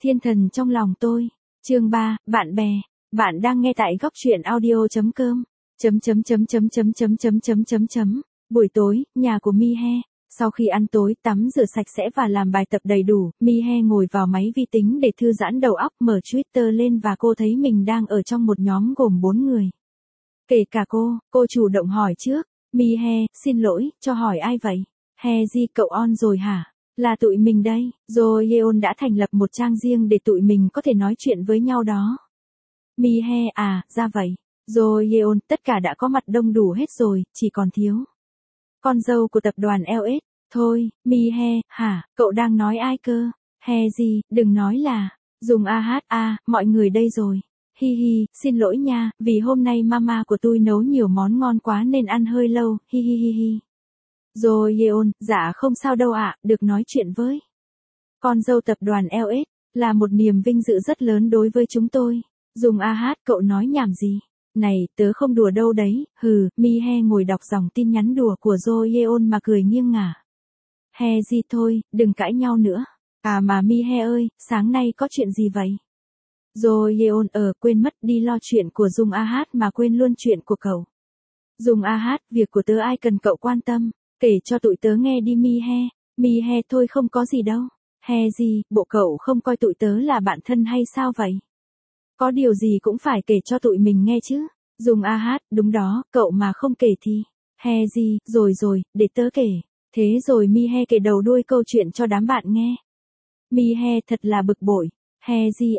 Thiên thần trong lòng tôi. Chương 3, bạn bè. Bạn đang nghe tại góc truyện audio.com. Buổi tối, nhà của Mi-he. Sau khi ăn tối, tắm rửa sạch sẽ và làm bài tập đầy đủ, Mi-he ngồi vào máy vi tính để thư giãn đầu óc, mở Twitter lên và cô thấy mình đang ở trong một nhóm gồm 4 người. Kể cả cô chủ động hỏi trước. Mi-he, xin lỗi, cho hỏi ai vậy? He-ji, cậu on rồi hả? Là tụi mình đây. Rồi Yeon đã thành lập một trang riêng để tụi mình có thể nói chuyện với nhau đó. Mi-he, à, ra vậy. Rồi Yeon, tất cả đã có mặt đông đủ hết rồi, chỉ còn thiếu con dâu của tập đoàn LS. Thôi, Mi-he, hả, cậu đang nói ai cơ? He-ji, đừng nói là Dùng mọi người đây rồi. Hi hi, xin lỗi nha, vì hôm nay mama của tôi nấu nhiều món ngon quá nên ăn hơi lâu, hi hi hi hi. Rồi Yeon, dạ không sao đâu ạ, được nói chuyện với con dâu tập đoàn LS, là một niềm vinh dự rất lớn đối với chúng tôi. Dùng cậu nói nhảm gì? Này, tớ không đùa đâu đấy, Mi-he ngồi đọc dòng tin nhắn đùa của Jo Yeon mà cười nghiêng ngả. He-ji thôi, đừng cãi nhau nữa. À mà Mi-he ơi, sáng nay có chuyện gì vậy? Jo Yeon quên mất đi lo chuyện của Dung mà quên luôn chuyện của cậu. Dung việc của tớ ai cần cậu quan tâm, kể cho tụi tớ nghe đi Mi-he. Mi-he thôi không có gì đâu. He-ji, bộ cậu không coi tụi tớ là bạn thân hay sao vậy? Có điều gì cũng phải kể cho tụi mình nghe chứ. Dùng đúng đó, cậu mà không kể thì. He-ji, rồi, để tớ kể. Thế rồi Mi-he kể đầu đuôi câu chuyện cho đám bạn nghe. Mi-he thật là bực bội. He-ji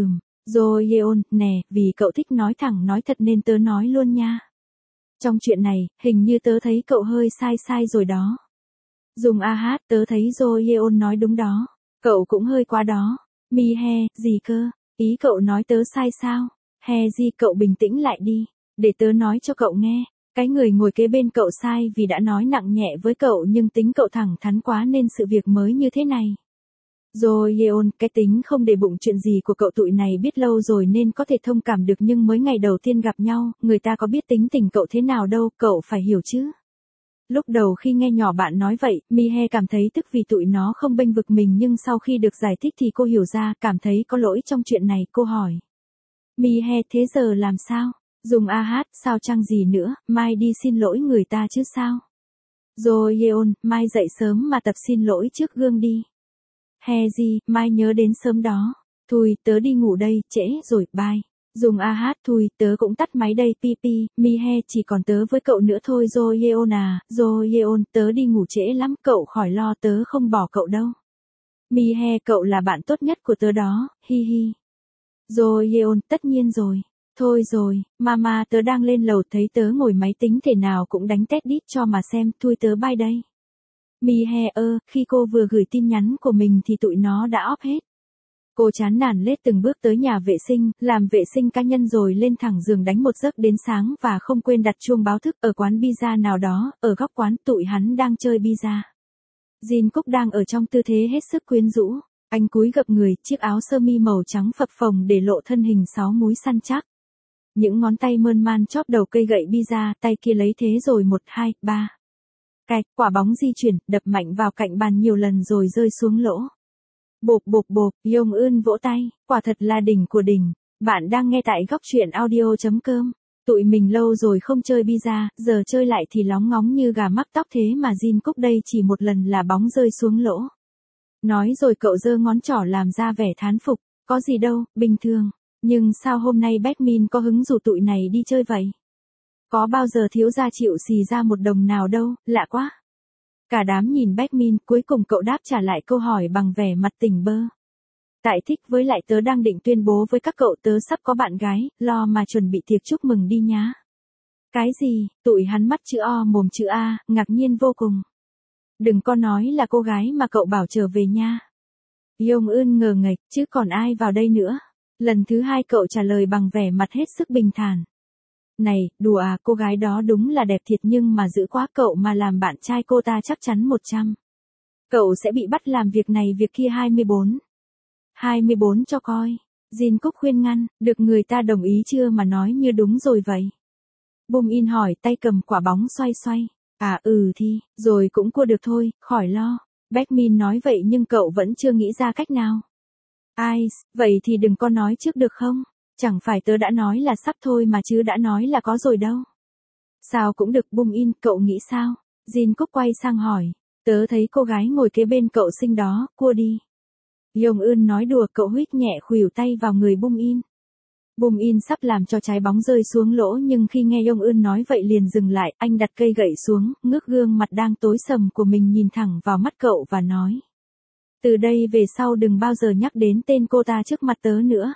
rồi Yeon, nè, vì cậu thích nói thẳng nói thật nên tớ nói luôn nha. Trong chuyện này, hình như tớ thấy cậu hơi sai rồi đó. Dùng tớ thấy Jo Yeon nói đúng đó. Cậu cũng hơi quá đó. Mi-he, gì cơ? Ý cậu nói tớ sai sao? He-ji, cậu bình tĩnh lại đi. Để tớ nói cho cậu nghe. Cái người ngồi kế bên cậu sai vì đã nói nặng nhẹ với cậu nhưng tính cậu thẳng thắn quá nên sự việc mới như thế này. Rồi Yeon, cái tính không để bụng chuyện gì của cậu tụi này biết lâu rồi nên có thể thông cảm được nhưng mới ngày đầu tiên gặp nhau, người ta có biết tính tình cậu thế nào đâu, cậu phải hiểu chứ. Lúc đầu khi nghe nhỏ bạn nói vậy, Mi-he cảm thấy tức vì tụi nó không bênh vực mình nhưng sau khi được giải thích thì cô hiểu ra, cảm thấy có lỗi trong chuyện này, cô hỏi. Mi-he, thế giờ làm sao? Dùng sao chăng gì nữa, mai đi xin lỗi người ta chứ sao? Rồi Yeon, mai dậy sớm mà tập xin lỗi trước gương đi. He-ji, mai nhớ đến sớm đó. Thôi, tớ đi ngủ đây, trễ rồi, bye. Dùng thôi, tớ cũng tắt máy đây, pi, Mi-he chỉ còn tớ với cậu nữa thôi Jo Yeon à, Jo Yeon, tớ đi ngủ trễ lắm, cậu khỏi lo tớ không bỏ cậu đâu. Mi-he, cậu là bạn tốt nhất của tớ đó, hi hi. Jo Yeon, tất nhiên rồi. Thôi rồi, mama tớ đang lên lầu thấy tớ ngồi máy tính thể nào cũng đánh tét đít cho mà xem, thôi tớ bye đây. Mi-he khi cô vừa gửi tin nhắn của mình thì tụi nó đã off hết. Cô chán nản lết từng bước tới nhà vệ sinh, làm vệ sinh cá nhân rồi lên thẳng giường đánh một giấc đến sáng và không quên đặt chuông báo thức ở quán pizza nào đó, ở góc quán tụi hắn đang chơi pizza. Jin Cúc đang ở trong tư thế hết sức quyến rũ, anh cúi gập người, chiếc áo sơ mi màu trắng phập phồng để lộ thân hình 6 múi săn chắc. Những ngón tay mơn man chóp đầu cây gậy pizza, tay kia lấy thế rồi 1, 2, 3. Cạch, quả bóng di chuyển, đập mạnh vào cạnh bàn nhiều lần rồi rơi xuống lỗ. Bộp, Yeon Eun vỗ tay, quả thật là đỉnh của đỉnh. Bạn đang nghe tại góc truyện audio.com. Tụi mình lâu rồi không chơi pizza, giờ chơi lại thì lóng ngóng như gà mắc tóc thế mà Jin Cúc đây chỉ một lần là bóng rơi xuống lỗ. Nói rồi cậu giơ ngón trỏ làm ra vẻ thán phục, có gì đâu, bình thường. Nhưng sao hôm nay Baekmin có hứng rủ tụi này đi chơi vậy? Có bao giờ thiếu gia chịu xì ra một đồng nào đâu, lạ quá. Cả đám nhìn Baekmin, cuối cùng cậu đáp trả lại câu hỏi bằng vẻ mặt tỉnh bơ. Tại thích với lại tớ đang định tuyên bố với các cậu tớ sắp có bạn gái, lo mà chuẩn bị tiệc chúc mừng đi nhá. Cái gì, tụi hắn mắt chữ O mồm chữ A, ngạc nhiên vô cùng. Đừng có nói là cô gái mà cậu bảo trở về nha. Yeon Eun ngờ nghệch, chứ còn ai vào đây nữa. Lần thứ 2 cậu trả lời bằng vẻ mặt hết sức bình thản. Này, đùa à, cô gái đó đúng là đẹp thiệt nhưng mà dữ quá, cậu mà làm bạn trai cô ta chắc chắn 100. Cậu sẽ bị bắt làm việc này việc kia 24. 24 cho coi. Jin Cúc khuyên ngăn, được người ta đồng ý chưa mà nói như đúng rồi vậy. Bum In hỏi, tay cầm quả bóng xoay. À thì, rồi cũng cua được thôi, khỏi lo. Baekmin nói vậy nhưng cậu vẫn chưa nghĩ ra cách nào. Ai, vậy thì đừng có nói trước được không? Chẳng phải tớ đã nói là sắp thôi mà chứ đã nói là có rồi đâu. Sao cũng được Bum In, cậu nghĩ sao? Jin Cúc quay sang hỏi. Tớ thấy cô gái ngồi kế bên cậu xinh đó, cua đi. Yong Eun nói đùa, cậu huých nhẹ khuỷu tay vào người Bum In. Bum In sắp làm cho trái bóng rơi xuống lỗ nhưng khi nghe Yong Eun nói vậy liền dừng lại, anh đặt cây gậy xuống, ngước gương mặt đang tối sầm của mình nhìn thẳng vào mắt cậu và nói. Từ đây về sau đừng bao giờ nhắc đến tên cô ta trước mặt tớ nữa.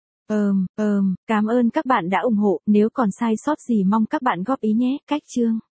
Cảm ơn các bạn đã ủng hộ, nếu còn sai sót gì mong các bạn góp ý nhé, cách chương.